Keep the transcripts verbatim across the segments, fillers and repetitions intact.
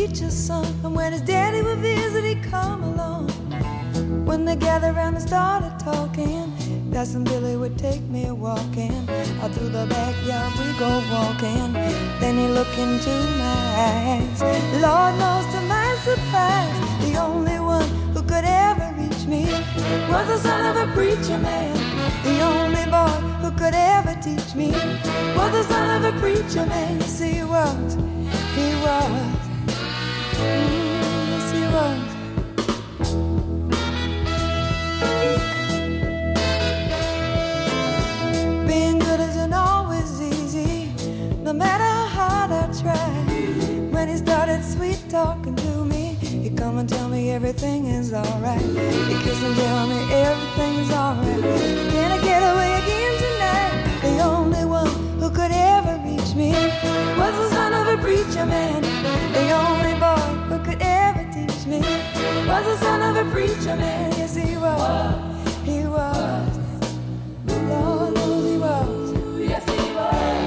teacher's son. And when his daddy would visit, he'd come along. When they gathered around and started talking, Cousin Billy would take me walking. Out through the backyard we go walking. Then he looked into my eyes. Lord knows to my surprise, the only one who could ever reach me was the son of a preacher man. The only boy who could ever teach me was the son of a preacher man. Yes, he was, he was, mm, yes, he was. Being good isn't always easy, no matter how hard I try. When he started sweet talking to me, he'd come and tell me everything is alright. He'd kiss and tell me everything is alright. Can I get away again tonight? The only one who could ever reach me was the son of a preacher man. The only boy who could ever teach me was the son of a preacher man. Yes, he was, he was. Lord knows he was. Yes, he was.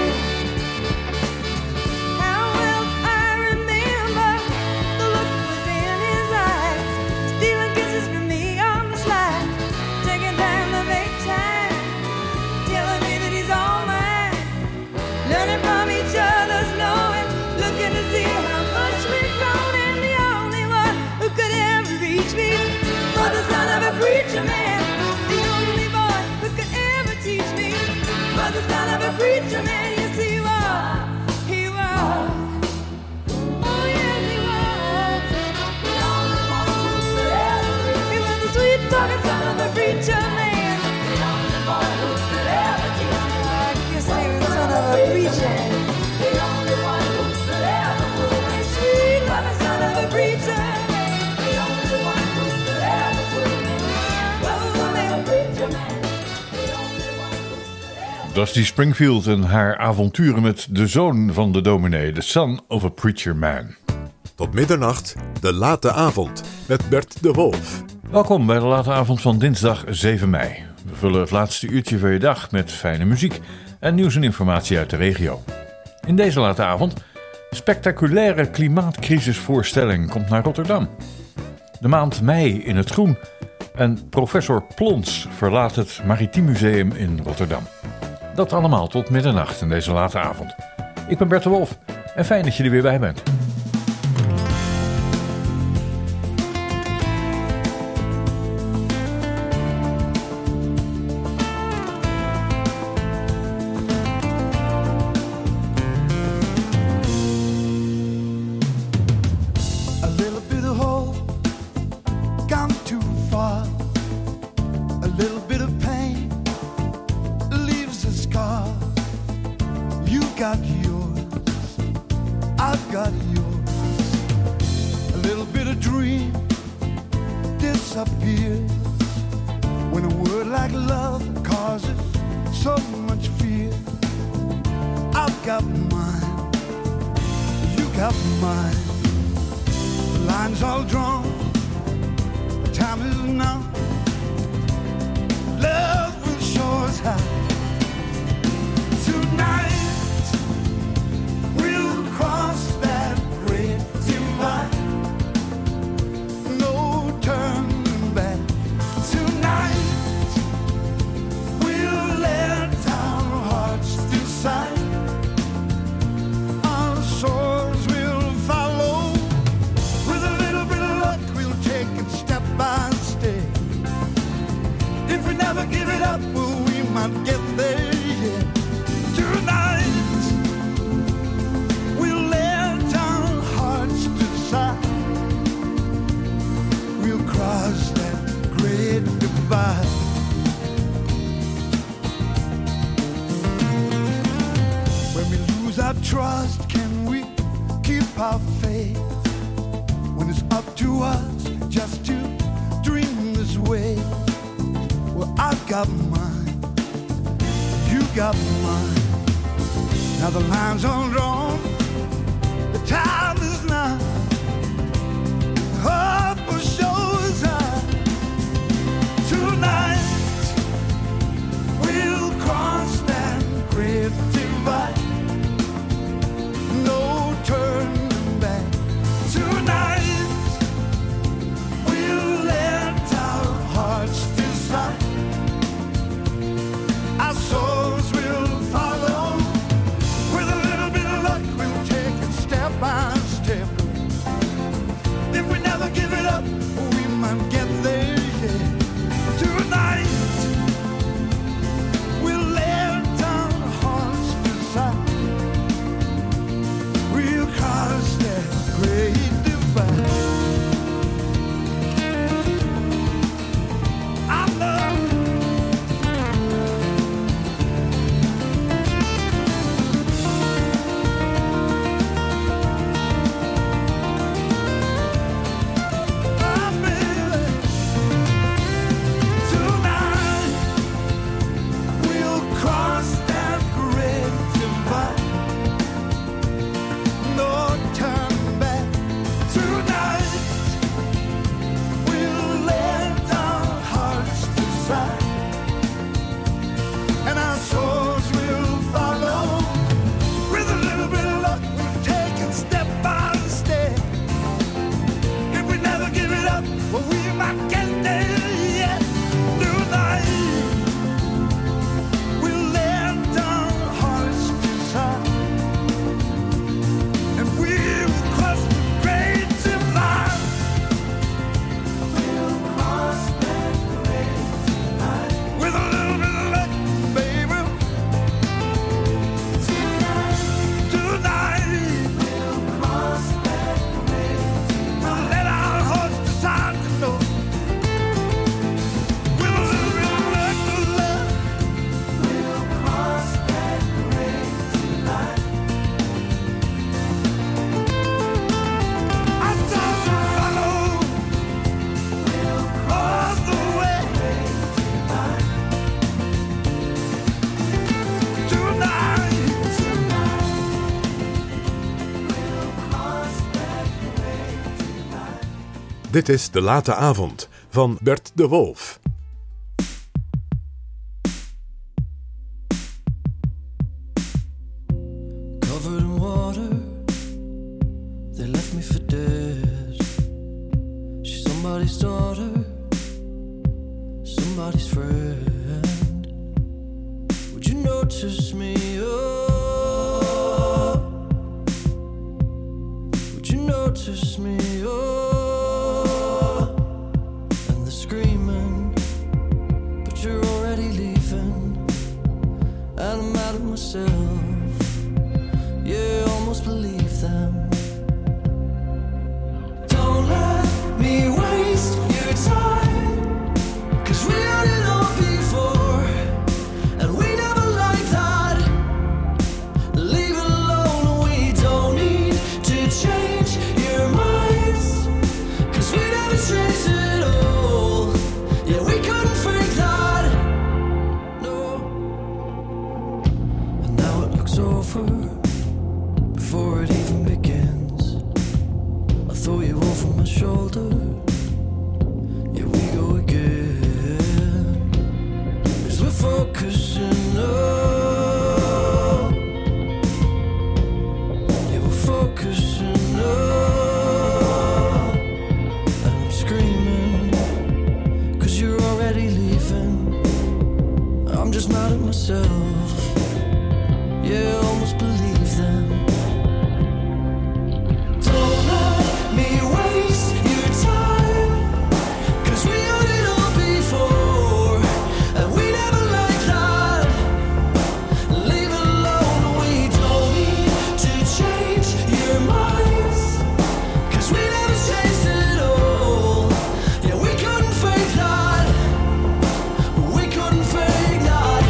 How well I remember the look was in his eyes, stealing kisses from me on the slide, taking time to make time, telling me that he's all mine, learning from each other's knowing, looking to see how much we've grown. And the only one who could ever reach me was the son of a preacher man. The only boy who could ever teach me was the son of a preacher man. Yes, he was, he was. Oh, yes, he was. The only one who could ever reach me. He was the sweet talking son of a preacher man. The only boy who could ever teach me. I guess he was the son of a preacher. The only one who could ever move me. Sweet talking son of a preacher man. The only one who could ever move me was the son of a preacher man. Dusty Springfield en haar avonturen met de zoon van de dominee, the son of a preacher man. Tot middernacht, de late avond, met Bert de Wolf. Welkom bij de late avond van dinsdag zeven mei. We vullen het laatste uurtje van je dag met fijne muziek en nieuws en informatie uit de regio. In deze late avond, spectaculaire klimaatcrisisvoorstelling komt naar Rotterdam. De maand mei in het groen en professor Plons verlaat het Maritiem Museum in Rotterdam. Dat allemaal tot middernacht in deze late avond. Ik ben Bert de Wolf en fijn dat je er weer bij bent. Trust, can we keep our faith when it's up to us just to dream this way? Well, I've got mine, you got mine. Now the lines are drawn, the time is now. Hope will show us how. Tonight we'll cross that great divide. No turning back. can't get there yet. Tonight we'll lay down hearts beside. We'll cross that great divide. I love Dit is De Late Avond van Bert de Wolf. Covered in water, they left me for dead. She's somebody's daughter, somebody's friend. Would you notice me? Oh, would you notice me? Oh. Myself, yeah, almost believe them. Don't let me waste your time, 'cause we had it all before, and we never like that. Leave it alone, we don't need to change your minds, 'cause we never changed it all. Yeah, we couldn't fake that. Over before it even begins. I throw you over my shoulder. Here we go again. 'Cause we're focusing up. Yeah, we're focusing up. And I'm screaming 'cause you're already leaving. I'm just mad at myself. Yeah, almost believe them. Don't let me waste your time, 'cause we had it all before, and we never like that. Leave it alone, we don't need to change your minds, 'cause we never changed it all. Yeah, we couldn't fake that. We couldn't fake that.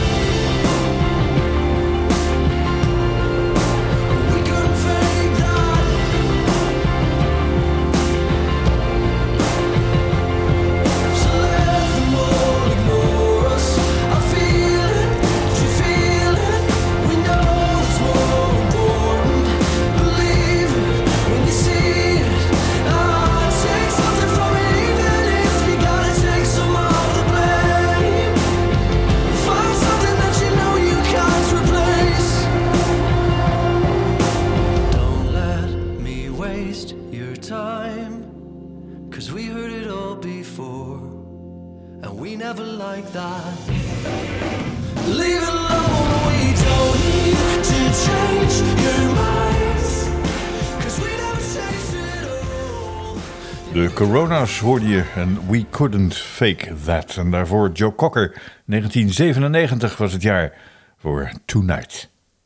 De Corona's hoorde je en We Couldn't Fake That. En daarvoor Joe Cocker, negentien zevenennegentig was het jaar voor Tonight.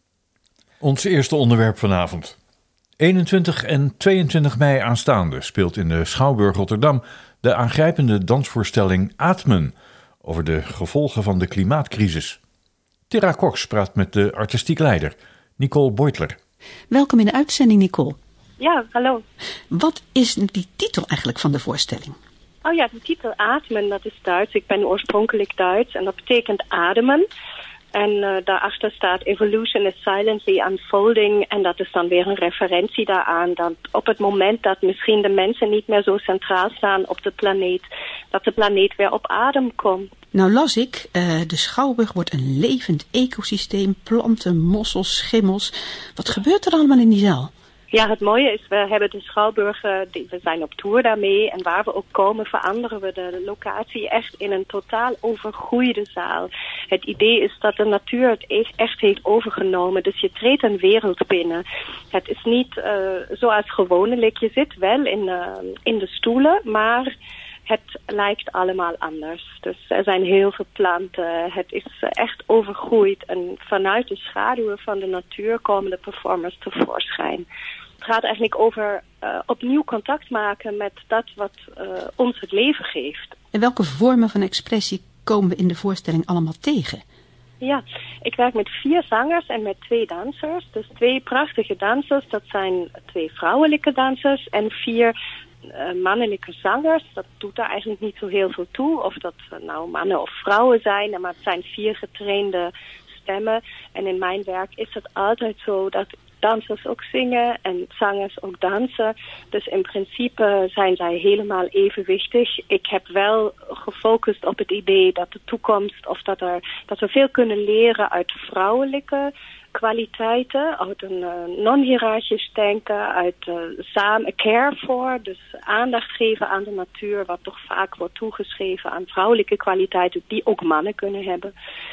Ons eerste onderwerp vanavond. eenentwintig en tweeëntwintig mei aanstaande speelt in de Schouwburg Rotterdam de aangrijpende dansvoorstelling Atmen over de gevolgen van de klimaatcrisis. Tera Cox praat met de artistiek leider Nicole Beutler. Welkom in de uitzending, Nicole. Ja, hallo. Wat is die titel eigenlijk van de voorstelling? Oh ja, de titel Atmen, dat is Duits. Ik ben oorspronkelijk Duits en dat betekent ademen. En uh, daarachter staat Evolution is silently unfolding. En dat is dan weer een referentie daaraan. Dat op het moment dat misschien de mensen niet meer zo centraal staan op de planeet, dat de planeet weer op adem komt. Nou las ik, uh, de Schouwburg wordt een levend ecosysteem, planten, mossels, schimmels. Wat gebeurt er allemaal in die zaal? Ja, het mooie is, we hebben de Schouwburg, uh, die, we zijn op tour daarmee. En waar we ook komen veranderen we de locatie echt in een totaal overgroeide zaal. Het idee is dat de natuur het echt heeft overgenomen. Dus je treedt een wereld binnen. Het is niet uh, zoals gewoonlijk. Je zit wel in, uh, in de stoelen, maar het lijkt allemaal anders. Dus er zijn heel veel planten. Het is echt overgroeid. En vanuit de schaduwen van de natuur komen de performers tevoorschijn. Het gaat eigenlijk over uh, opnieuw contact maken met dat wat uh, ons het leven geeft. En welke vormen van expressie komen we in de voorstelling allemaal tegen? Ja, ik werk met vier zangers en met twee dansers. Dus twee prachtige dansers, dat zijn twee vrouwelijke dansers en vier uh, mannelijke zangers. Dat doet daar eigenlijk niet zo heel veel toe, of dat uh, nou mannen of vrouwen zijn, maar het zijn vier getrainde stemmen. En in mijn werk is het altijd zo dat dansers ook zingen en zangers ook dansen. Dus in principe zijn zij helemaal evenwichtig. Ik heb wel gefocust op het idee dat de toekomst, of dat, er, dat we veel kunnen leren uit vrouwelijke kwaliteiten, uit een uh, non-hierarchisch denken, uit uh, samen care voor, dus aandacht geven aan de natuur, wat toch vaak wordt toegeschreven aan vrouwelijke kwaliteiten die ook mannen kunnen hebben.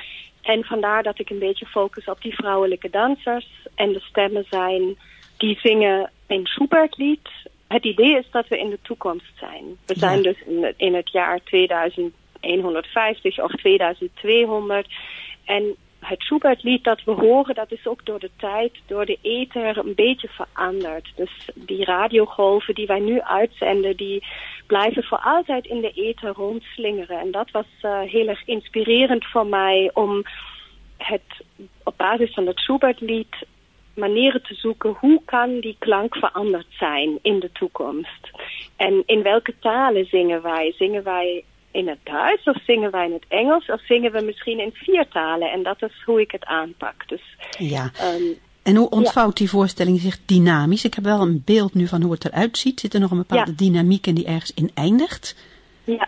En vandaar dat ik een beetje focus op die vrouwelijke dansers. En de stemmen zijn, die zingen een Schubert-lied. Het idee is dat we in de toekomst zijn. We zijn ja. dus in, in het jaar tweeduizend honderdvijftig of tweeduizend tweehonderd. En het Schubert-lied dat we horen, dat is ook door de tijd, door de ether een beetje veranderd. Dus die radiogolven die wij nu uitzenden, die blijven voor altijd in de ether rondslingeren. En dat was uh, heel erg inspirerend voor mij om het op basis van het Schubert-lied manieren te zoeken, hoe kan die klank veranderd zijn in de toekomst? En in welke talen zingen wij? Zingen wij in het Duits of zingen wij in het Engels of zingen we misschien in vier talen? En dat is hoe ik het aanpak. Dus, ja. Um, en hoe ontvouwt die voorstelling zich dynamisch? Ik heb wel een beeld nu van hoe het eruit ziet. Zit er nog een bepaalde ja. dynamiek in die ergens in eindigt? Ja,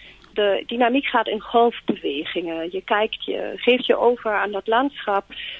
de dynamiek gaat in golfbewegingen. Je kijkt, je geeft je over aan dat landschap,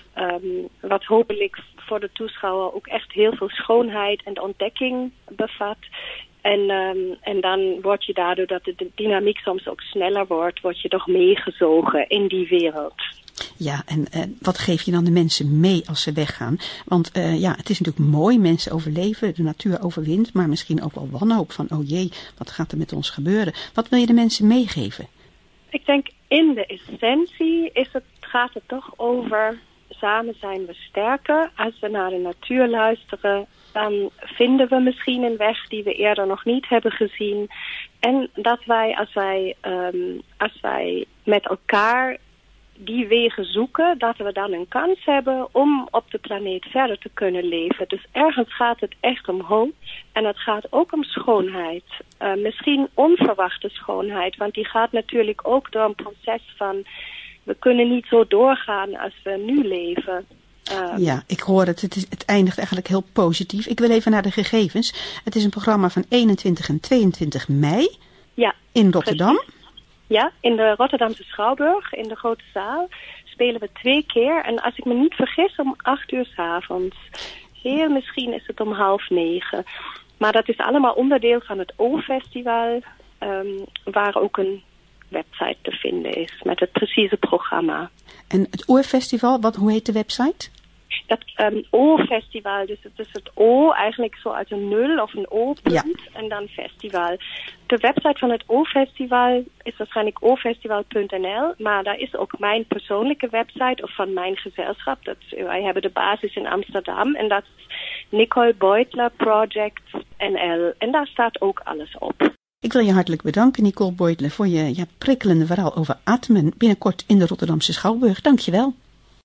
um, wat hopelijk voor de toeschouwer ook echt heel veel schoonheid en ontdekking bevat. En, um, en dan word je daardoor dat de dynamiek soms ook sneller wordt, word je toch meegezogen in die wereld. Ja, en uh, wat geef je dan de mensen mee als ze weggaan? Want uh, ja, het is natuurlijk mooi, mensen overleven, de natuur overwint, maar misschien ook wel wanhoop van, oh jee, wat gaat er met ons gebeuren? Wat wil je de mensen meegeven? Ik denk in de essentie is het, gaat het toch over, samen zijn we sterker. Als we naar de natuur luisteren, dan vinden we misschien een weg die we eerder nog niet hebben gezien. En dat wij, als wij, um, als wij met elkaar die wegen zoeken, dat we dan een kans hebben om op de planeet verder te kunnen leven. Dus ergens gaat het echt om hoop. En het gaat ook om schoonheid. Uh, misschien onverwachte schoonheid, want die gaat natuurlijk ook door een proces van, we kunnen niet zo doorgaan als we nu leven. Um, ja, ik hoor het. Het, is, het eindigt eigenlijk heel positief. Ik wil even naar de gegevens. Het is een programma van eenentwintig en tweeëntwintig mei ja, in Rotterdam. Precies. Ja, in de Rotterdamse Schouwburg, in de grote zaal, spelen we twee keer. En als ik me niet vergis, om acht uur 's avonds. Heel misschien is het om half negen. Maar dat is allemaal onderdeel van het O-festival, um, waar ook een website te vinden is met het precieze programma. En het Oerfestival, wat, hoe heet de website? Dat um, O-festival, dus het is het O eigenlijk zo als een nul of een O-punt Ja. en dan festival. De website van het O-festival is waarschijnlijk o festival punt n l, maar daar is ook mijn persoonlijke website of van mijn gezelschap. Dat, wij hebben de basis in Amsterdam en dat is Nicole Beutler Project N L en daar staat ook alles op. Ik wil je hartelijk bedanken, Nicole Beutler, voor je ja, prikkelende verhaal over Atmen binnenkort in de Rotterdamse Schouwburg. Dank je wel.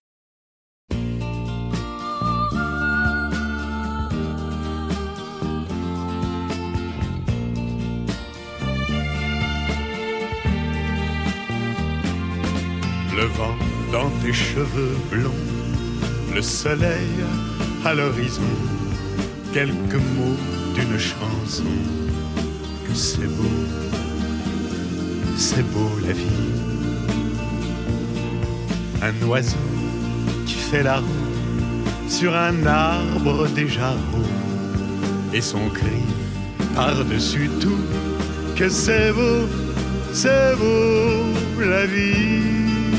Le vent dans tes cheveux blonds, le soleil à l'horizon, quelques mots d'une chanson. Que c'est beau, c'est beau la vie. Un oiseau qui fait la roue sur un arbre déjà roux, et son cri par-dessus tout. Que c'est beau, c'est beau la vie.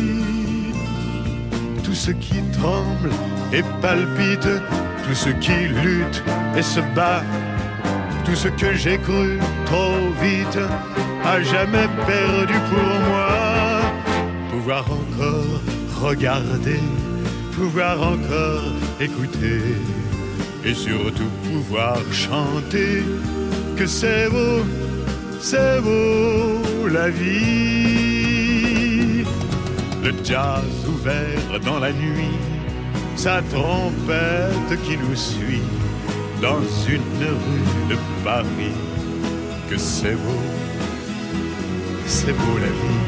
Tout ce qui tremble et palpite, tout ce qui lutte et se bat, tout ce que j'ai cru trop vite, à jamais perdu pour moi. Pouvoir encore regarder, pouvoir encore écouter, et surtout pouvoir chanter. Que c'est beau, c'est beau la vie. Le jazz ouvert dans la nuit, sa trompette qui nous suit dans une rue de Paris. Que c'est beau, c'est beau la vie.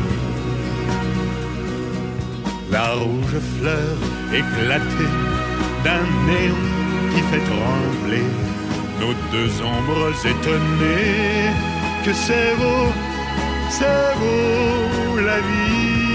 La rouge fleur éclatée d'un néon qui fait trembler nos deux ombres étonnées. Que c'est beau, c'est beau la vie.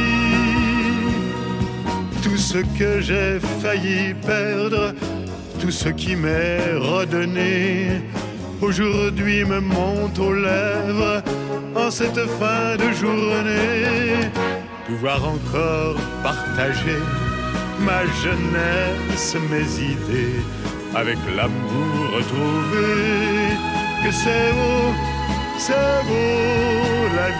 Tout ce que j'ai failli perdre, tout ce qui m'est redonné, aujourd'hui me monte aux lèvres en cette fin de journée. Pouvoir encore partager ma jeunesse, mes idées, avec l'amour retrouvé. Que c'est beau, c'est beau la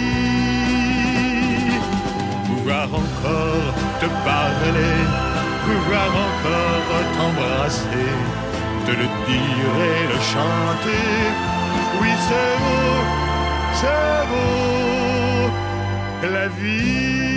vie. Pouvoir encore te parler, pouvoir encore t'embrasser, te le dire et le chanter. Oui, c'est beau, c'est beau la vie.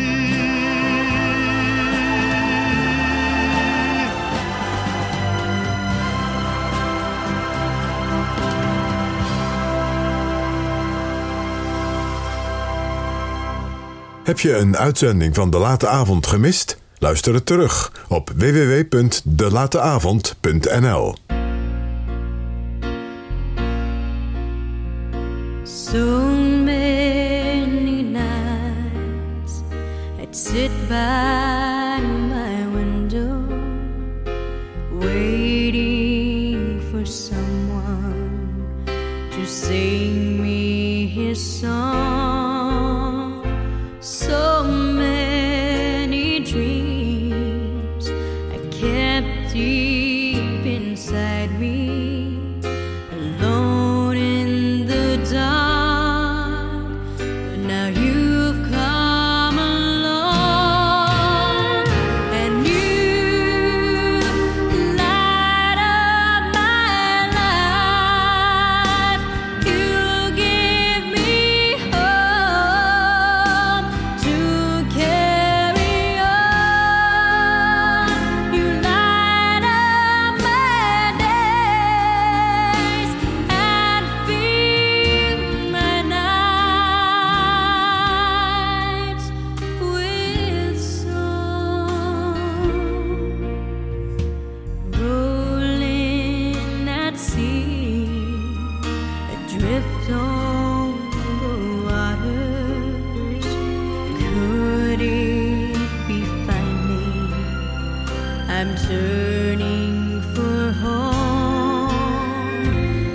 Heb je een uitzending van De Late Avond gemist? Luister het terug op w w w punt de late avond punt n l. So many nights I'd sit by my window waiting for someone to sing me his song. So many dreams I kept deep inside me, alone in the dark. But now you've come along, and you light up my life. You give me hope to carry on. You light up my days and fill my nights with song. Rolling at sea, adrift on the waters. Could it be finally I'm turning for home?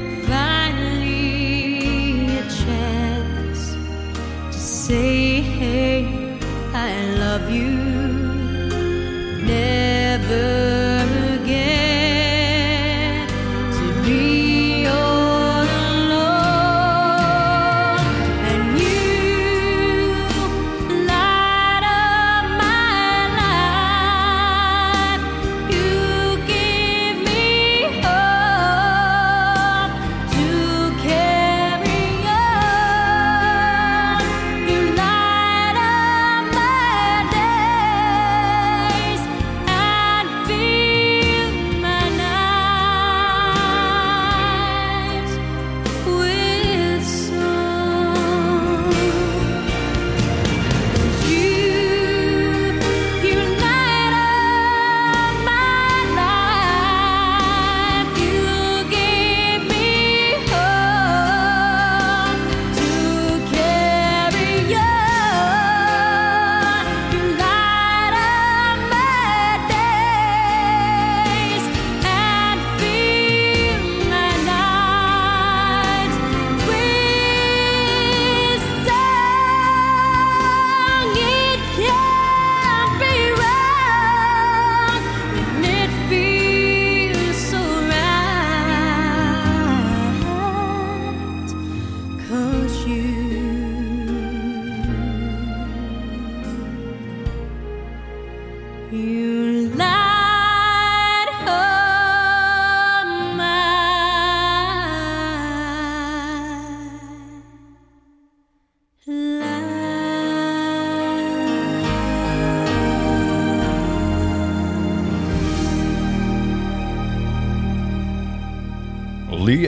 Finally a chance to say, hey, I love you. Never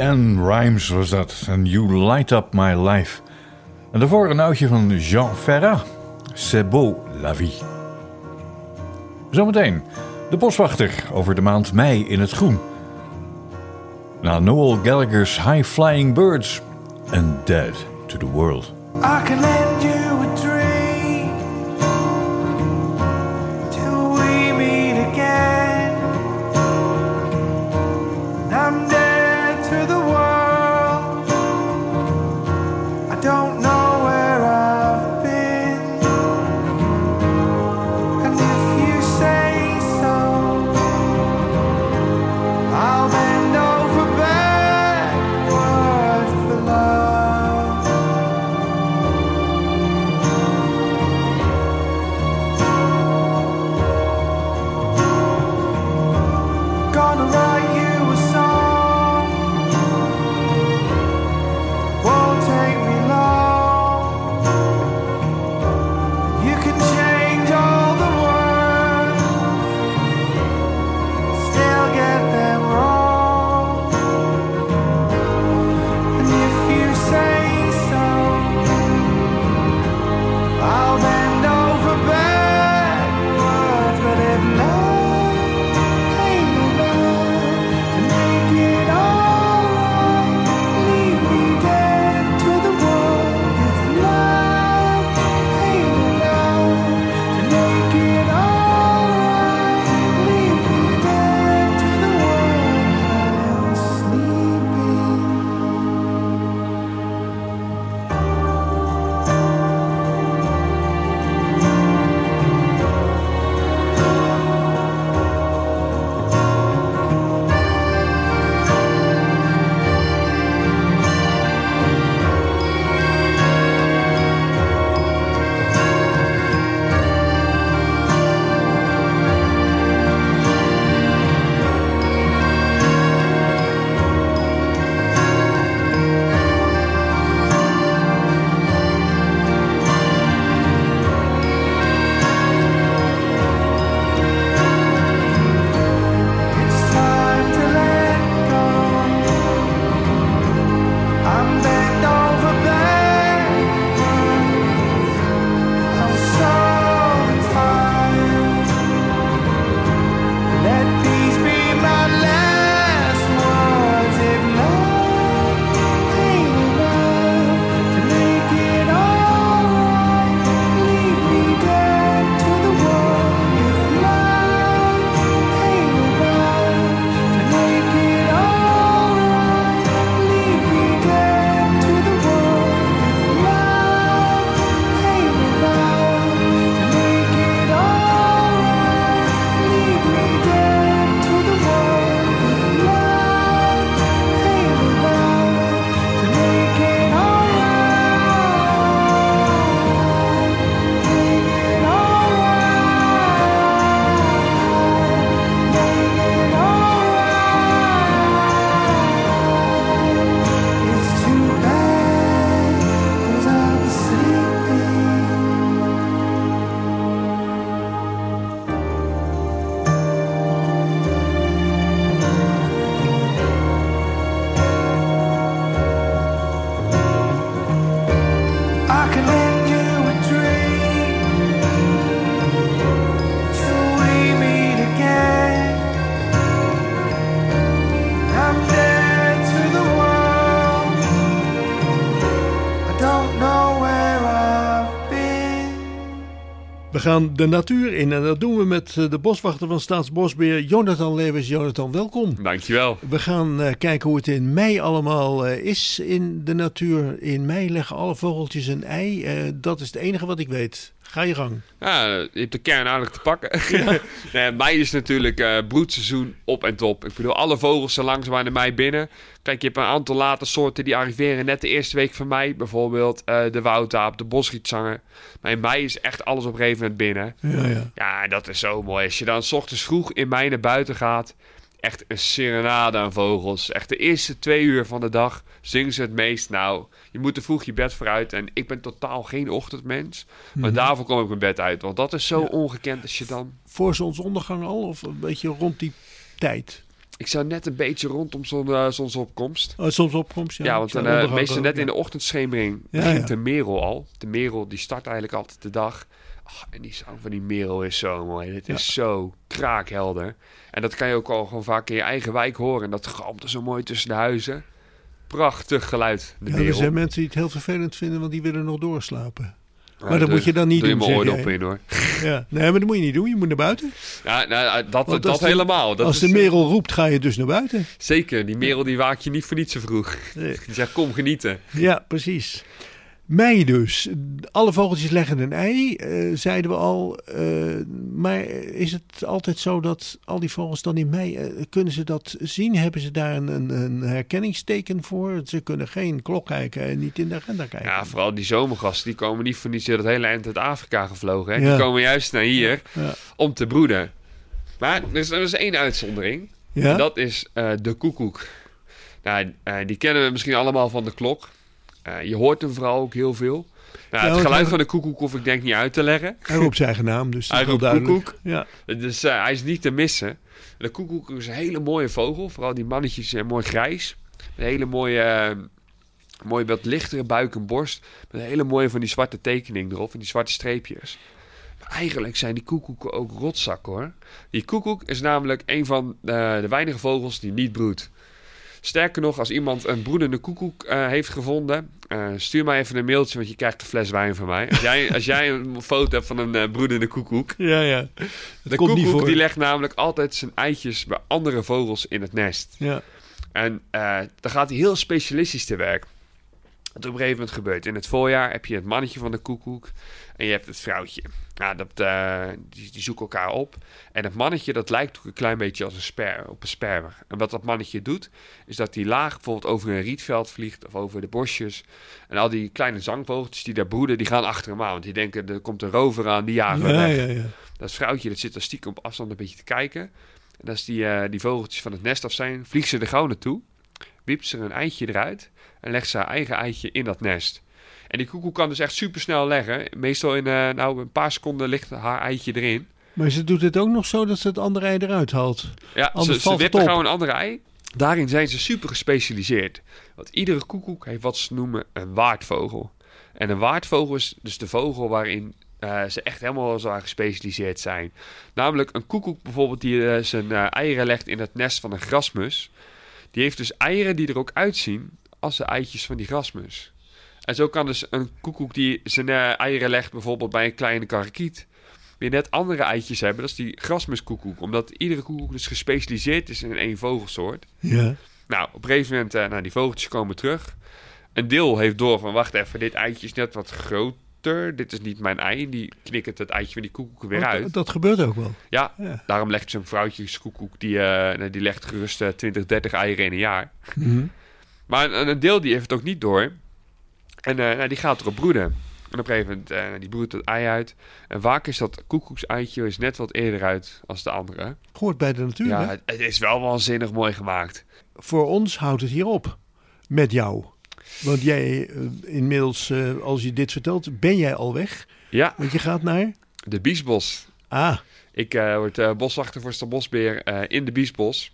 LeAnn Rimes was dat. En You Light Up My Life. En daarvoor een oudje van Jean Ferrat. C'est beau la vie. Zometeen de boswachter over de maand mei in het groen. Na Noel Gallagher's High Flying Birds en Dead to the World. I can lend you a dream till we meet again. I'm dead to the world. I don't know where I've been, and if you say so, I'll bend over backward for love. Gonna write you a song, won't take me long. You can change all the words, still get them wrong. And if you say so, I'll bend over backwards. But if love ain't enough to make it alright, leave me dead to the world. If love ain't enough to make it alright, leave me dead to the world. I'm sleeping. It's time to let go. I'm bent over backwards. I'm so tired. Let these be my last words. If love ain't enough to make it alright, leave me dead to the world. If love ain't enough to make it alright, leave me dead to the world. If love ain't enough to make it alright, leave me dead to the world. If love ain't enough to make it alright, make it alright, make it alright. It's too bad 'cause I'm sleeping. I can lend you a dream till we meet again. I'm dead to the world. I don't know where I've been. We gaan de natuur in en dat doen we met eh, de boswachter van Staatsbosbeheer, Jonathan Lewis. Jonathan, welkom. Dankjewel. We gaan eh, kijken hoe het in mei allemaal eh, is in de natuur. In mei leggen alle vogeltjes een ei. Eh, dat is het enige wat ik weet. Ga je gang. Ja, je hebt de kern aardig te pakken. nee, mei is natuurlijk eh, broedseizoen op en top. Ik bedoel, alle vogels zijn langzaamaan in mei binnen. Kijk, je hebt een aantal late soorten die arriveren net de eerste week van mei. Bijvoorbeeld eh, de woudtaap, de bosrietzanger. Maar in mei is echt alles op een gegeven moment binnen. Ja, ja. Ja, dat is zo mooi. Als je dan 's ochtends vroeg in mei naar buiten gaat, echt een serenade aan vogels. Echt de eerste twee uur van de dag zingen ze het meest. Nou, je moet er vroeg je bed vooruit. En ik ben totaal geen ochtendmens. Maar Mhm. daarvoor kom ik mijn bed uit. Want dat is zo Ja. ongekend als je dan... Voor zonsondergang al of een beetje rond die tijd? Ik zou net een beetje rondom zon, uh, zonsopkomst. Oh, zonsopkomst, ja. Ja, want dan, uh, meestal net in de ochtendschemering Ja, begint ja. de merel al. De merel die start eigenlijk altijd de dag. Oh, en die zang van die merel is zo mooi. Het is Ja. zo kraakhelder. En dat kan je ook al gewoon vaak in je eigen wijk horen. En dat galmt er zo mooi tussen de huizen. Prachtig geluid, de Ja, merel. er zijn mensen die het heel vervelend vinden, want die willen nog doorslapen. Ja, Maar dat doe- moet je dan niet doe doen, je mijn zeg oordop jij. in, hoor. Ja. Nee, maar dat moet je niet doen. Je moet naar buiten. Ja, nou, dat, Want dat als de- helemaal. Dat Als is, de merel roept, ga je dus naar buiten. Zeker, die merel die waak je niet voor niet zo vroeg. Nee. Die zegt, kom genieten. Ja, precies. Mei dus. Alle vogeltjes leggen een ei, eh, zeiden we al. Eh, maar is het altijd zo dat al die vogels dan in mei, eh, kunnen ze dat zien? Hebben ze daar een, een, een herkenningsteken voor? Ze kunnen geen klok kijken en niet in de agenda kijken. Ja, vooral die zomergasten, die komen niet voor niets dat hele eind uit Afrika gevlogen. Hè? Ja. Die komen juist naar hier Ja. om te broeden. Maar er is, er is één uitzondering. Ja? En dat is eh, de koekoek. Nou, eh, die kennen we misschien allemaal van de klok. Eh, je hoort hem vooral ook heel veel. Nou, Ja, het want geluid hij- van de koekoek hoef ik denk niet uit te leggen. Hij roept zijn eigen naam, dus dat Hij is wel roept duidelijk. koekoek. Ja. Dus uh, hij is niet te missen. De koekoek is een hele mooie vogel. Vooral die mannetjes zijn mooi grijs. Een hele mooie, uh, mooie wat lichtere buik en borst. Met een hele mooie van die zwarte tekening erop. En die zwarte streepjes. Maar eigenlijk zijn die koekoeken ook rotzak, hoor. Die koekoek is namelijk een van uh, de weinige vogels die niet broedt. Sterker nog, als iemand een broedende koekoek uh, heeft gevonden, uh, stuur mij even een mailtje, want je krijgt een fles wijn van mij. Als jij, als jij een foto hebt van een uh, broedende koekoek. Ja, ja. De komt niet koekoek voor. die legt namelijk altijd zijn eitjes bij andere vogels in het nest. Ja. En uh, dan gaat hij heel specialistisch te werk. Wat op een gegeven moment gebeurt. In het voorjaar heb je het mannetje van de koekoek en je hebt het vrouwtje. Nou, dat, uh, die, die zoeken elkaar op. En het mannetje, dat lijkt ook een klein beetje als een sper, op een sperwer. En wat dat mannetje doet, is dat die laag bijvoorbeeld over een rietveld vliegt of over de bosjes. En al die kleine zangvogeltjes die daar broeden, die gaan achter hem aan. Want die denken, er komt een rover aan, die jagen we Ja, weg. ja, ja. Dat vrouwtje, dat zit dan stiekem op afstand een beetje te kijken. En als die, uh, die vogeltjes van het nest af zijn, vliegt ze er gauw naartoe. Wiept ze er een eitje eruit en legt ze haar eigen eitje in dat nest. En die koekoek kan dus echt super snel leggen. Meestal in uh, nou, een paar seconden ligt haar eitje erin. Maar ze doet het ook nog zo dat ze het andere ei eruit haalt. Ja, Anders ze, ze valt het wippen op. gewoon een andere ei. Daarin zijn ze super gespecialiseerd. Want iedere koekoek heeft wat ze noemen een waardvogel. En een waardvogel is dus de vogel waarin uh, ze echt helemaal zo aan gespecialiseerd zijn. Namelijk een koekoek bijvoorbeeld die uh, zijn uh, eieren legt in het nest van een grasmus. Die heeft dus eieren die er ook uitzien als de eitjes van die grasmus. En zo kan dus een koekoek die zijn uh, eieren legt bijvoorbeeld bij een kleine karakiet weer net andere eitjes hebben. Dat is die grasmuskoekoek. Omdat iedere koekoek dus gespecialiseerd is in één vogelsoort. Ja. Nou, op een gegeven moment, uh, nou, die vogeltjes komen terug. Een deel heeft door van, wacht even, dit eitje is net wat groter. Dit is niet mijn ei. Die knikkert het eitje van die koekoek weer Want uit. Dat, dat gebeurt ook wel. Ja, Ja. daarom legt zo'n vrouwtjeskoekoek, die, uh, die legt gerust uh, twintig, dertig eieren in een jaar. Mhm. Maar een, een deel die heeft het ook niet door. En uh, nou, die gaat erop broeden. En op een gegeven moment, uh, die broedt het ei uit. En vaak is dat koekoekseitje is net wat eerder uit als de andere. Hoort bij de natuur, Ja, hè? het, het is wel waanzinnig mooi gemaakt. Voor ons houdt het hier op. Met jou. Want jij, uh, inmiddels, uh, als je dit vertelt, ben jij al weg. Ja, Want je gaat naar... de Biesbos. Ah, Ik uh, word uh, boswachter voor Stadbosbeheer uh, in de Biesbos.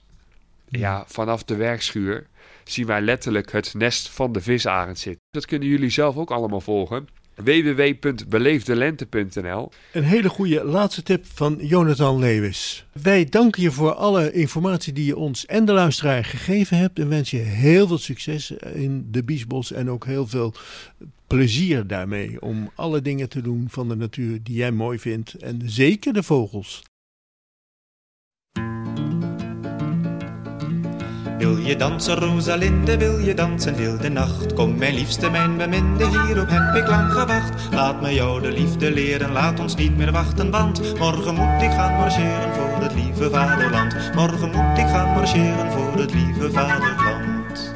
Ja, vanaf de werkschuur zien wij letterlijk het nest van de visarend zitten. Dat kunnen jullie zelf ook allemaal volgen. w w w punt beleefdelente punt n l. een hele goede laatste tip van Jonathan Lewis. Wij danken je voor alle informatie die je ons en de luisteraar gegeven hebt. En wens je heel veel succes in de Biesbos en ook heel veel plezier daarmee. Om alle dingen te doen van de natuur die jij mooi vindt. En zeker de vogels. Wil je dansen, Rosalinde, wil je dansen heel de nacht? Kom mijn liefste, mijn beminde, hierop heb ik lang gewacht. Laat me jou de liefde leren, laat ons niet meer wachten, want morgen moet ik gaan marcheren voor het lieve vaderland. Morgen moet ik gaan marcheren voor het lieve vaderland.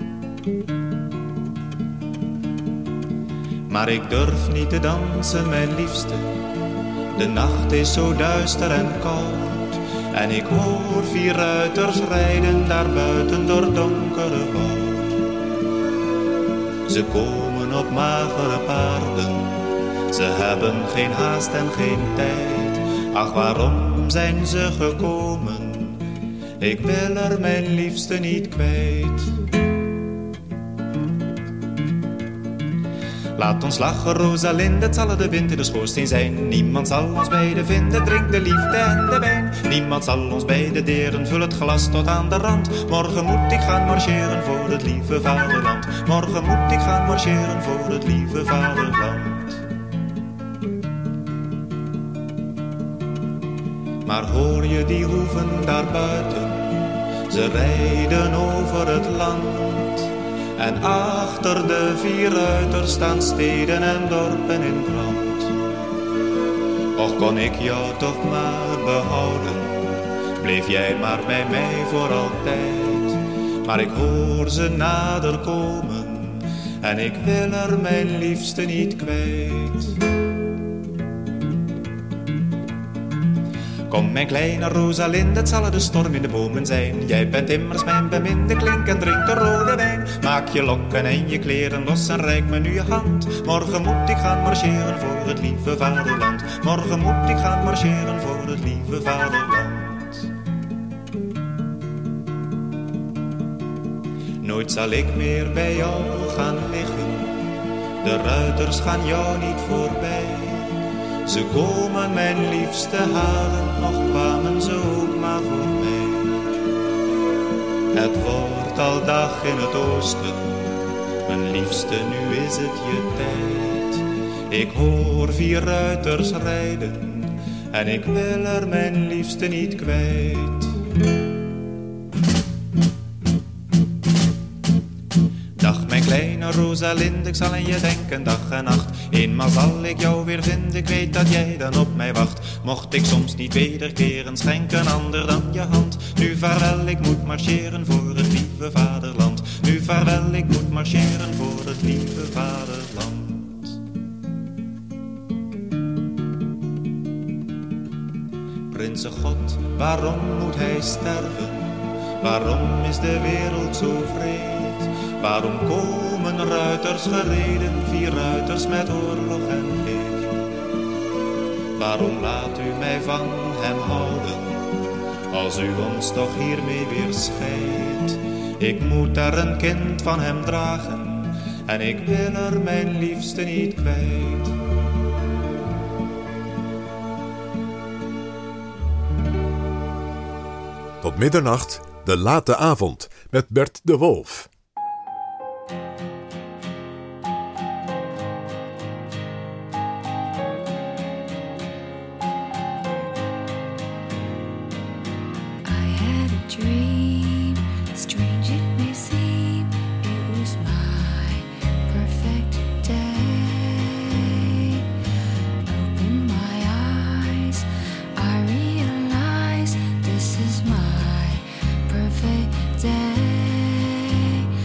Maar ik durf niet te dansen, mijn liefste. De nacht is zo duister en koud. En ik hoor vier ruiters rijden daar buiten door donkere woud. Ze komen op magere paarden. Ze hebben geen haast en geen tijd. Ach, waarom zijn ze gekomen? Ik wil er mijn liefste niet kwijt. Laat ons lachen, Rosalinde, het zal de wind in de schoorsteen zijn. Niemand zal ons beiden vinden, drink de liefde en de wijn. Niemand zal ons beiden deren, vul het glas tot aan de rand. Morgen moet ik gaan marcheren voor het lieve vaderland. Morgen moet ik gaan marcheren voor het lieve vaderland. Maar hoor je die hoeven daarbuiten? Ze rijden over het land. En achter de vier ruiters staan steden en dorpen in brand. Och, kon ik jou toch maar behouden, bleef jij maar bij mij voor altijd. Maar ik hoor ze nader komen en ik wil er mijn liefste niet kwijt. Kom mijn kleine Rosalinde, het zal de storm in de bomen zijn. Jij bent immers mijn beminde, klink en drink de rode wijn. Maak je lokken en je kleren los en reik me nu je hand. Morgen moet ik gaan marcheren voor het lieve vaderland. Morgen moet ik gaan marcheren voor het lieve vaderland. Nooit zal ik meer bij jou gaan liggen, de ruiters gaan jou niet voorbij. Ze komen mijn liefste halen, nog kwamen ze ook maar voor mij. Het wordt al dag in het oosten, mijn liefste, nu is het je tijd. Ik hoor vier ruiters rijden en ik wil er mijn liefste niet kwijt. Dag mijn kleine Rosalinde, ik zal aan je denken dag en nacht. Eenmaal zal ik jou weer vinden, ik weet dat jij dan op mij wacht. Mocht ik soms niet wederkeren, schenk een ander dan je hand. Nu vaarwel, ik moet marcheren voor het lieve vaderland. Nu vaarwel, ik moet marcheren voor het lieve vaderland. Prinsengod, waarom moet hij sterven? Waarom is de wereld zo vreed? Waarom komen ruiters gereden, vier ruiters met oorlog en leed? Waarom laat u mij van hem houden, als u ons toch hiermee weer scheidt? Ik moet er een kind van hem dragen, en ik wil er mijn liefste niet kwijt. Tot middernacht, de late avond, met Bert de Wolf. Dream, strange it may seem, it was my perfect day. Open my eyes, I realize this is my perfect day.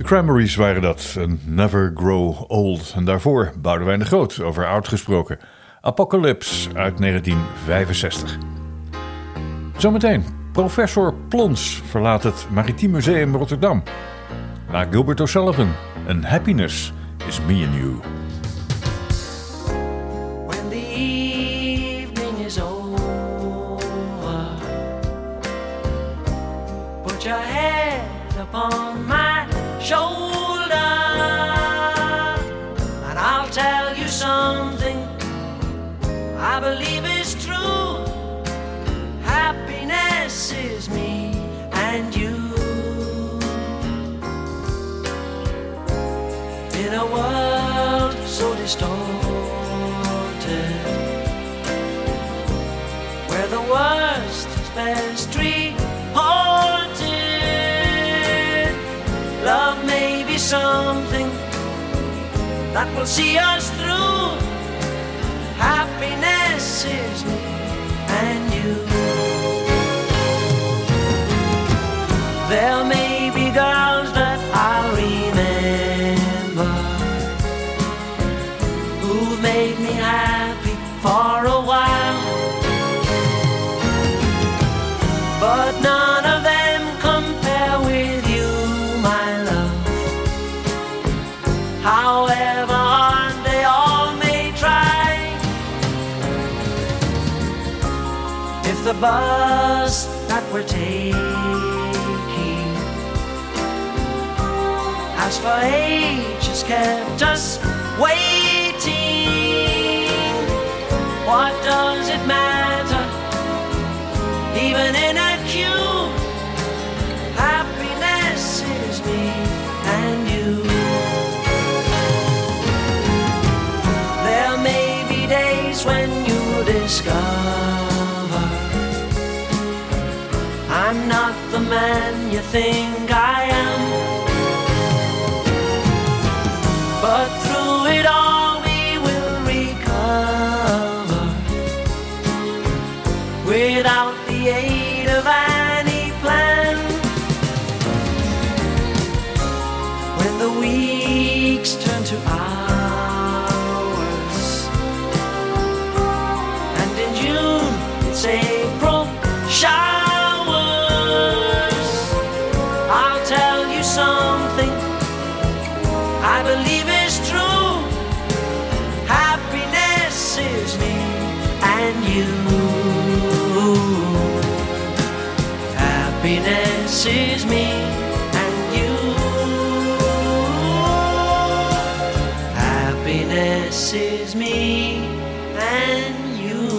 Cranberries waren dat, een Never Grow Old. En daarvoor Boudewijn de Groot, over oud gesproken. Apocalypse uit negentien vijfenzestig. Zometeen, professor Plons verlaat het Maritiem Museum Rotterdam. Na Gilbert O'Sullivan, een Happiness is Me and You. When the evening is over, put your head upon my shoulder, and I'll tell you something I believe is true. Happiness is me and you. In a world so distorted, where the worst is best reported, love may be something that will see us through. Happiness is me and you. There may be girls that I remember who've made me happy for a while, but none of them compare with you, my love. However hard they all may try, if the bus that we're taking has for ages kept us waiting, what does it matter, even in a queue? Happiness is me and you. There may be days when you discover I'm not the man you think I am, but through it all we will recover without the aid of any plan. When the weeks turn to hours, and in June it's April showers, I'll tell you something I believe is true. Happiness is me and you. Happiness is me and you. Happiness is me and you.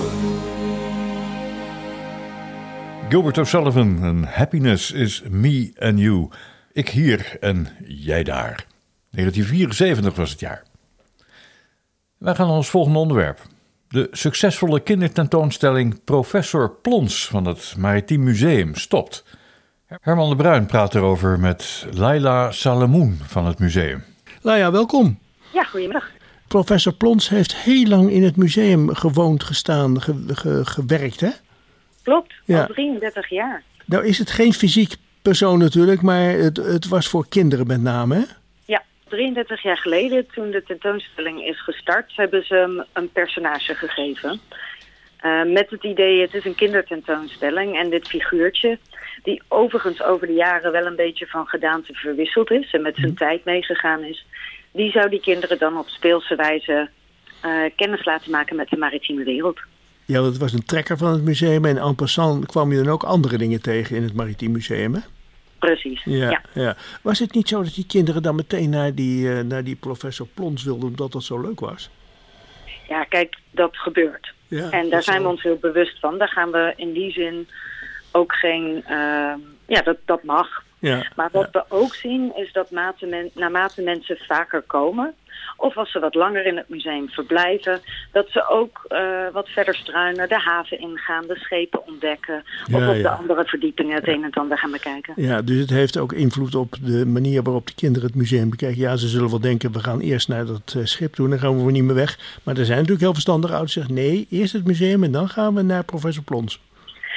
Gilbert O'Sullivan, en Happiness is Me and You. Ik hier en jij daar. negentien vierenzeventig was het jaar. Wij gaan naar ons volgende onderwerp. De succesvolle kindertentoonstelling Professor Plons van het Maritiem Museum stopt. Herman de Bruin praat erover met Laila Salemoen van het museum. Laila, welkom. Ja, goedemiddag. Professor Plons heeft heel lang in het museum gewoond, gestaan, ge, ge, gewerkt, hè? Klopt, Ja. al drieëndertig jaar. Nou is het geen fysiek persoon natuurlijk, maar het, het was voor kinderen met name, hè? Ja, drieëndertig jaar geleden, toen de tentoonstelling is gestart, hebben ze hem een personage gegeven. Uh, met het idee, het is een kindertentoonstelling en dit figuurtje, die overigens over de jaren wel een beetje van gedaante verwisseld is en met zijn tijd meegegaan is, die zou die kinderen dan op speelse wijze uh, kennis laten maken met de maritieme wereld. Ja, dat was een trekker van het museum en en passant kwam je dan ook andere dingen tegen in het Maritiem Museum, hè? Precies, Ja, ja. ja. Was het niet zo dat die kinderen dan meteen naar die, uh, naar die professor Plons wilden omdat dat zo leuk was? Ja, kijk, dat gebeurt. Ja, en daar dat zijn zo. we ons heel bewust van. Daar gaan we in die zin ook geen... Uh, ja, dat, dat mag. Ja, Maar wat ja. we ook zien is dat mate men, naarmate mensen vaker komen, of als ze wat langer in het museum verblijven, dat ze ook uh, wat verder struinen, de haven ingaan, de schepen ontdekken, Ja, of op ja. de andere verdiepingen het een en ander gaan bekijken. Ja, dus het heeft ook invloed op de manier waarop de kinderen het museum bekijken. Ja, ze zullen wel denken, we gaan eerst naar dat uh, schip toe, dan gaan we weer niet meer weg. Maar er zijn natuurlijk heel verstandige ouders die zeggen, nee, eerst het museum en dan gaan we naar professor Plons.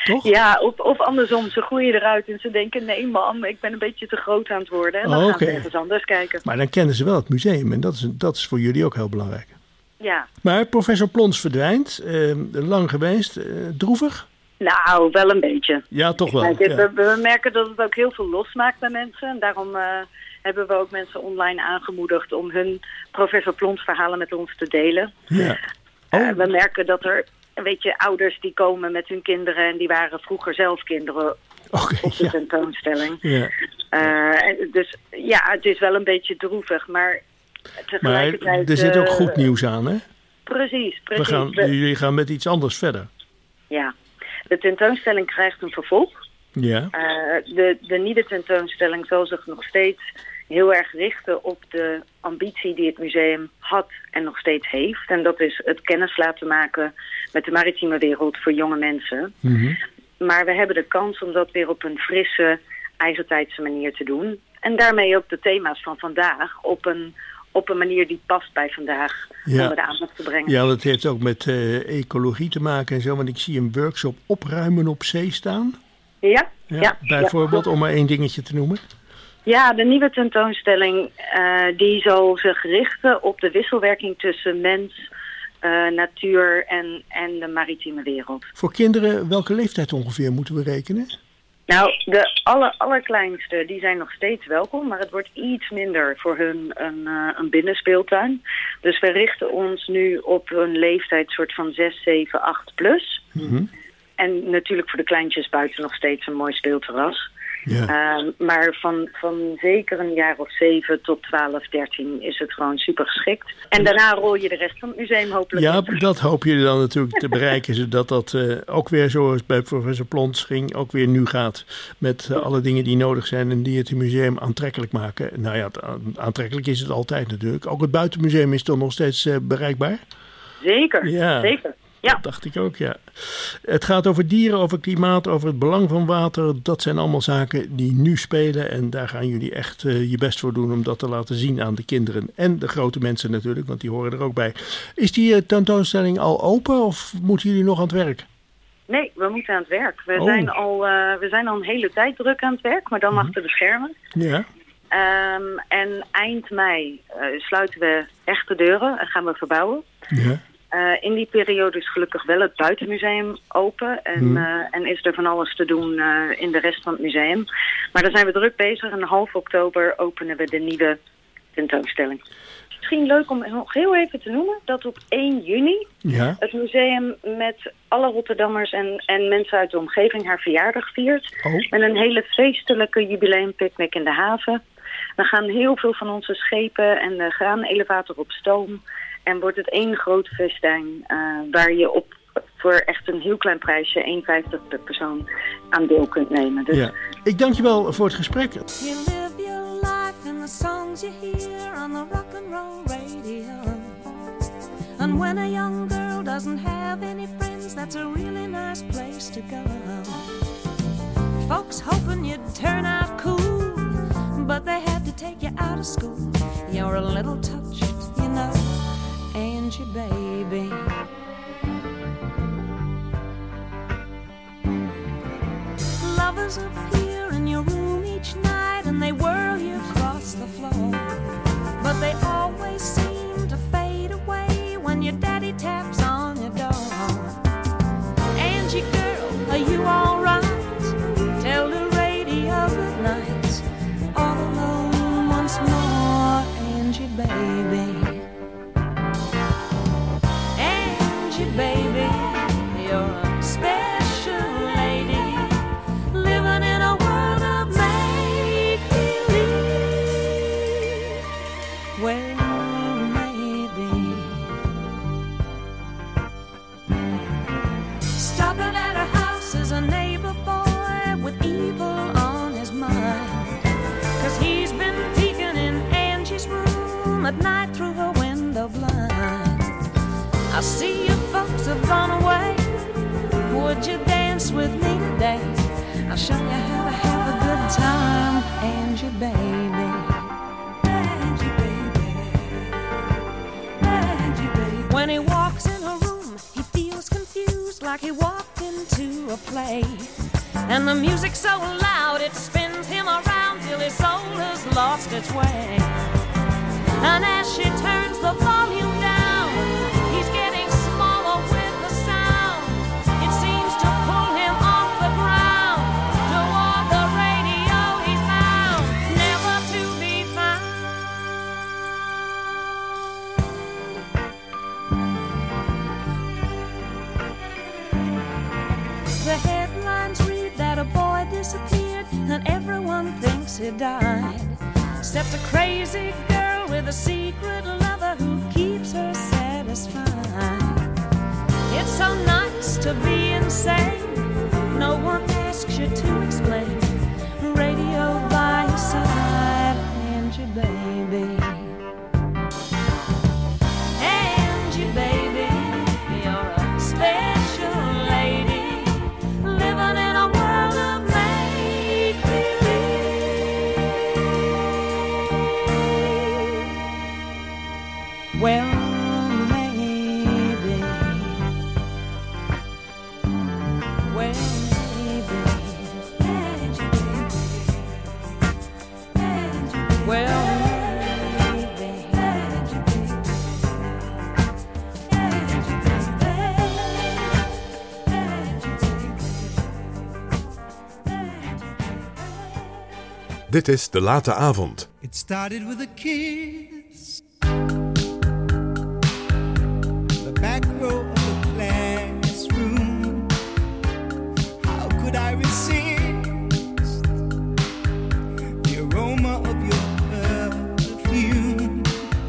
Toch? Ja, of, of andersom, ze groeien eruit en ze denken, nee mam, ik ben een beetje te groot aan het worden. En dan Oh, gaan oké. ze ergens anders kijken. Maar dan kennen ze wel het museum en dat is, dat is voor jullie ook heel belangrijk. Ja, Maar professor Plons verdwijnt, eh, lang geweest, eh, droevig? nou, wel een beetje. Ja, toch wel. Kijk, we, Ja. we merken dat het ook heel veel losmaakt bij mensen. En daarom uh, hebben we ook mensen online aangemoedigd om hun professor Plons verhalen met ons te delen. Ja. Uh, we merken dat er, weet je, ouders die komen met hun kinderen en die waren vroeger zelf kinderen okay, op de ja. tentoonstelling. Ja. Uh, en dus ja, het is wel een beetje droevig, maar Maar tegelijkertijd... er zit ook uh, goed nieuws aan, hè? Precies, We precies. gaan, We- jullie gaan met iets anders verder. ja, de tentoonstelling krijgt een vervolg. Ja. Uh, de, de nieuwe tentoonstelling zal zich nog steeds heel erg richten op de ambitie die het museum had en nog steeds heeft. En dat is het kennis laten maken met de maritieme wereld voor jonge mensen. Mhm. Maar we hebben de kans om dat weer op een frisse, eigentijdse manier te doen. En daarmee ook de thema's van vandaag op een, op een manier die past bij vandaag Ja. onder de aandacht te brengen. Ja, dat heeft ook met eh, ecologie te maken en zo. Want ik zie een workshop opruimen op zee staan. Ja, Ja, ja, bijvoorbeeld, ja. om maar één dingetje te noemen. Ja, de nieuwe tentoonstelling uh, die zal zich richten op de wisselwerking tussen mens, uh, natuur en, en de maritieme wereld. Voor kinderen, welke leeftijd ongeveer moeten we rekenen? Nou, de aller, allerkleinste die zijn nog steeds welkom, maar het wordt iets minder voor hun een, uh, een binnenspeeltuin. Dus we richten ons nu op een leeftijd soort van zes, zeven, acht plus. Mhm. En natuurlijk voor de kleintjes buiten nog steeds een mooi speelterras. Ja. Uh, maar van, van zeker een jaar of zeven tot twaalf, dertien is het gewoon super geschikt. En daarna rol je de rest van het museum hopelijk Ja, in. dat hopen jullie dan natuurlijk te bereiken. Zodat dat uh, ook weer zoals bij professor Plons ging, ook weer nu gaat. Met uh, alle dingen die nodig zijn en die het museum aantrekkelijk maken. Nou ja, het, aantrekkelijk is het altijd natuurlijk. Ook het buitenmuseum is toch nog steeds uh, bereikbaar? Zeker, Ja. zeker. Ja. Dat dacht ik ook, ja. Het gaat over dieren, over klimaat, over het belang van water. Dat zijn allemaal zaken die nu spelen. En daar gaan jullie echt uh, je best voor doen om dat te laten zien aan de kinderen. En de grote mensen natuurlijk, want die horen er ook bij. Is die uh, tentoonstelling al open of moeten jullie nog aan het werk? Nee, we moeten aan het werk. We, Oh. zijn, al, uh, we zijn al een hele tijd druk aan het werk, maar dan Mhm. achter de schermen. Ja. Um, en eind mei uh, sluiten we echt de deuren en gaan we verbouwen. Ja. Uh, in die periode is gelukkig wel het buitenmuseum open en, Hmm. uh, en is er van alles te doen uh, in de rest van het museum. Maar daar zijn we druk bezig en half oktober openen we de nieuwe tentoonstelling. Misschien leuk om nog heel even te noemen dat op één juni Ja. het museum met alle Rotterdammers en, en mensen uit de omgeving haar verjaardag viert. Oh. Met een hele feestelijke jubileumpicnic in de haven. Dan gaan heel veel van onze schepen en de graanelevator op stoom. En wordt het één groot festijn uh, waar je op voor echt een heel klein prijsje, één vijftig per persoon, aan deel kunt nemen. Dus Ja. Ik dank je wel voor het gesprek. You live your life in the songs you hear on the rock and roll radio. And when a young girl doesn't have any friends, that's a really nice place to go. Folks hoping you'd turn out cool, but they had to take you out of school. You're a little touched, you know, ain't you, baby? Lovers appear in your room each night and they whirl you across the floor. But they always seem to fade away when your daddy taps on your door. Angie girl, are you alright? Tell the radio good night. All alone once more, Angie baby. Angie baby, you're a special lady, living in a world of make-believe. Well, maybe stopping at her house is a neighbor boy with evil on his mind, 'cause he's been peeking in Angie's room at night through her window blind. I see you folks have gone away. Would you dance with me today? I'll show you how to have a good time, Angie baby. Angie baby. Angie baby. When he walks in her room, he feels confused like he walked into to a play. And the music's so loud it spins him around till his soul has lost its way. And as she turns the volume down, he's getting smaller with the sound. It seems to pull him off the ground. Toward the radio he's bound, never to be found. The headlines read that a boy disappeared and everyone thinks he died, except a crazy girl with a secret lover who keeps her satisfied. It's so nice to be insane. No one asks you to explain. Radio by your side, Angie baby. Angie baby, you're a special lady, living in a world of make-believe. Well, maybe. Well, maybe. Well, Dit is De Late Avond. It started with a kiss. The back row of the classroom. How could I resist the aroma of your perfume?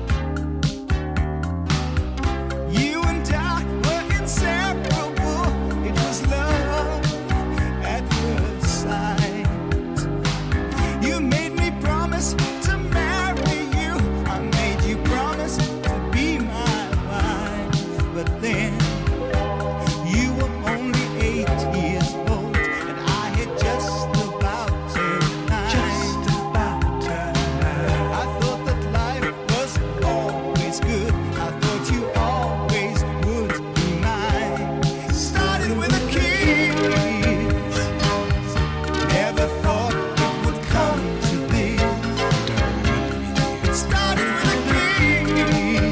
You and I were inseparable. It was love at first sight. You made me promise to marry you. I made you promise to be my wife. But then you were only eight years old, and I had just about turned nine. Just about turned nine. I thought that life was always good. I thought you always would be mine. Started with a kiss. Never thought it would come to this. It started with a kiss.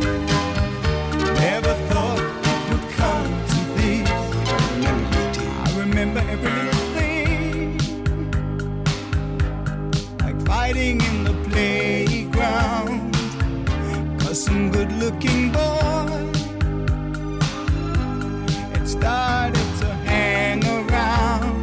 Never thought it would come to this. I remember every little thing, like fighting in the playground, 'cause some good-looking boy had started to hang around.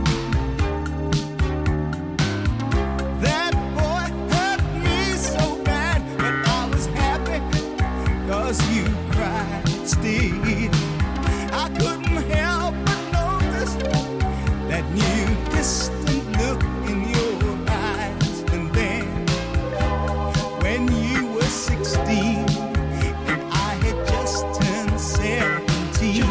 That boy hurt me so bad, but I was happy 'cause you cried still. I couldn't help but notice that new distant look in your eyes. And then when you were sixteen and I had just turned seventeen,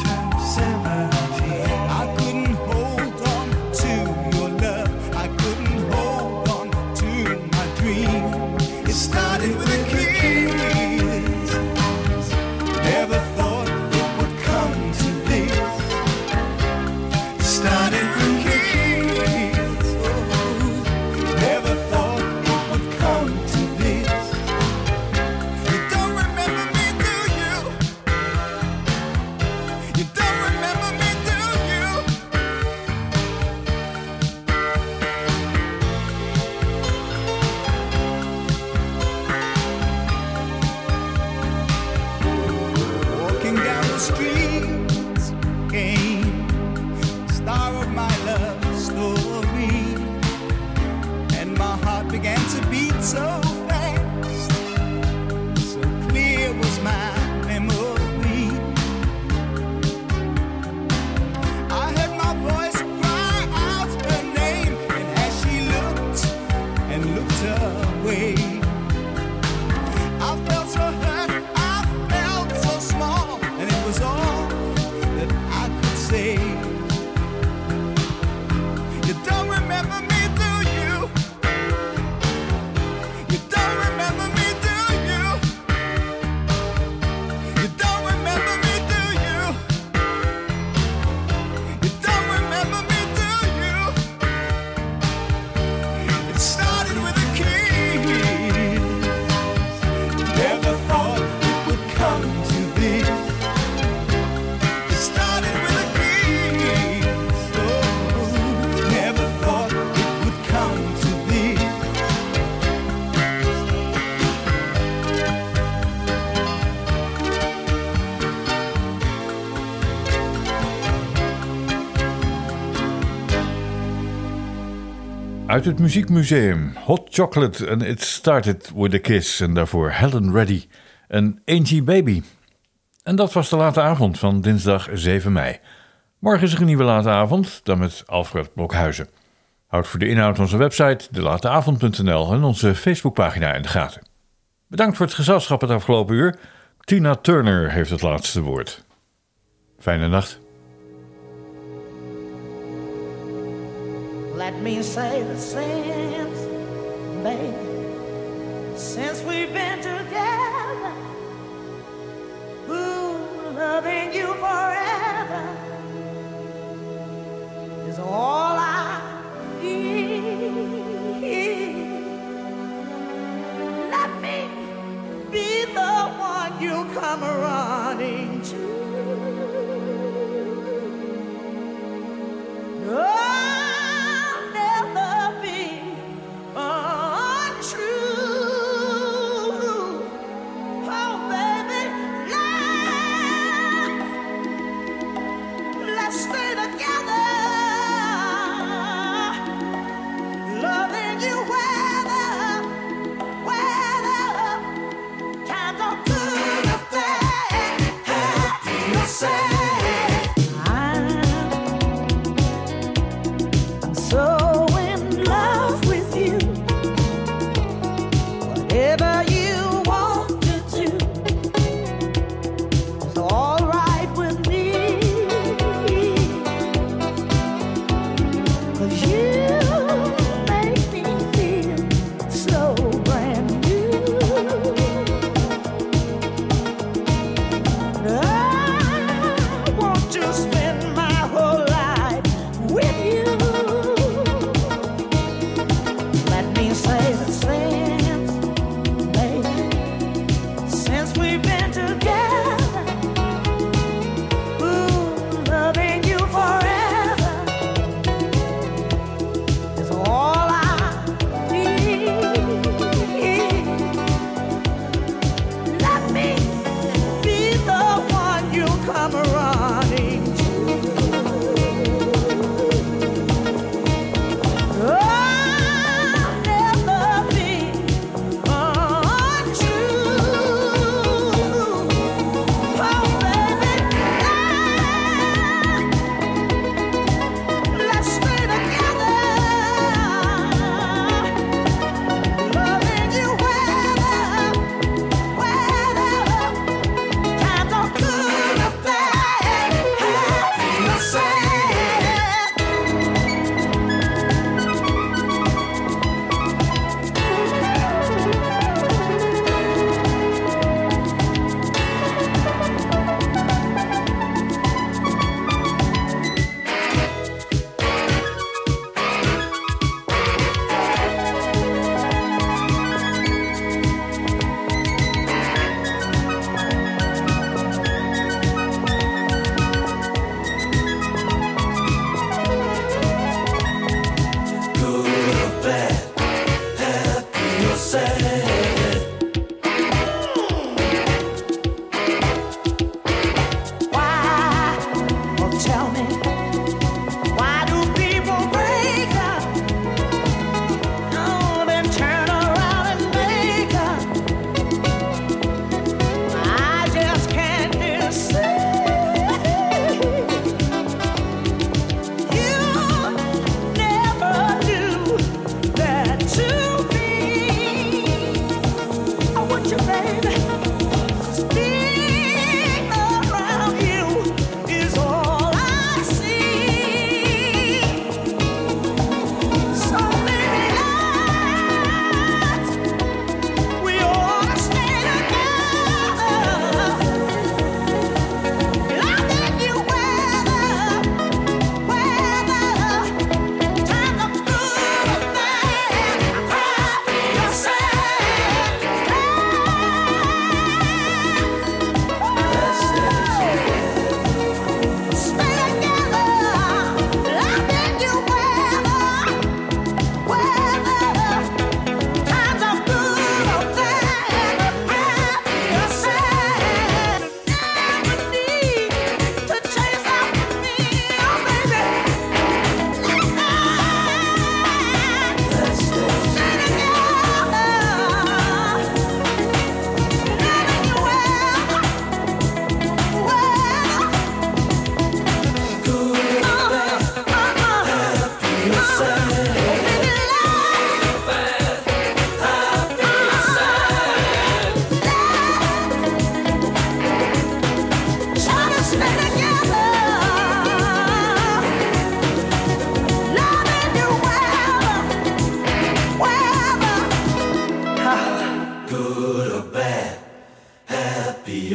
I couldn't hold on to your love. I couldn't hold on to my dream. It started with a kiss. Never thought it would come to this. It started with a kiss. Oh, never thought it would come to this. You don't remember me, do you? You don't remember me, do you? Walking down the streets came the star of my love story, and my heart began to beat so fast. So clear was my memory. I heard my voice cry out her name, and as she looked and looked away, I felt so hurt, I felt so small, and it was all that I could say. Uit het Muziekmuseum. Hot Chocolate and It Started With A Kiss. En daarvoor Helen Reddy en Angie Baby. En dat was de late avond van dinsdag zeven mei. Morgen is er een nieuwe late avond, dan met Alfred Blokhuizen. Houd voor de inhoud onze website de late avond punt n l en onze Facebookpagina in de gaten. Bedankt voor het gezelschap het afgelopen uur. Tina Turner heeft het laatste woord. Fijne nacht. Let me say the since, baby, since we've been together, ooh, loving you forever is all I need. Let me be the one you come running to. I'll never be untrue. Oh, baby, let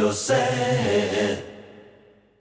you're sad.